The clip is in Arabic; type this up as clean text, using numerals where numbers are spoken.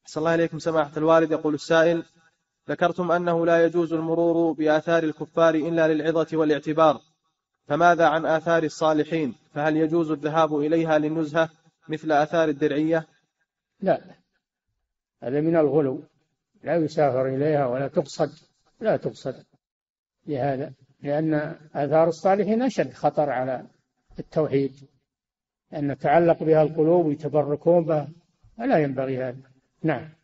صلى الله عليكم سماحة الوالد. يقول السائل: ذكرتم أنه لا يجوز المرور بآثار الكفار إلا للعظة والاعتبار، فماذا عن آثار الصالحين؟ فهل يجوز الذهاب إليها للنزهة مثل آثار الدرعية؟ لا، هذا من الغلو، لا يسافر إليها ولا تقصد، لا تقصد لهذا، لأن آثار الصالحين أشد خطر على التوحيد، أن تعلق بها القلوب ويتبركون بها، فلا ينبغي هذا. نعم.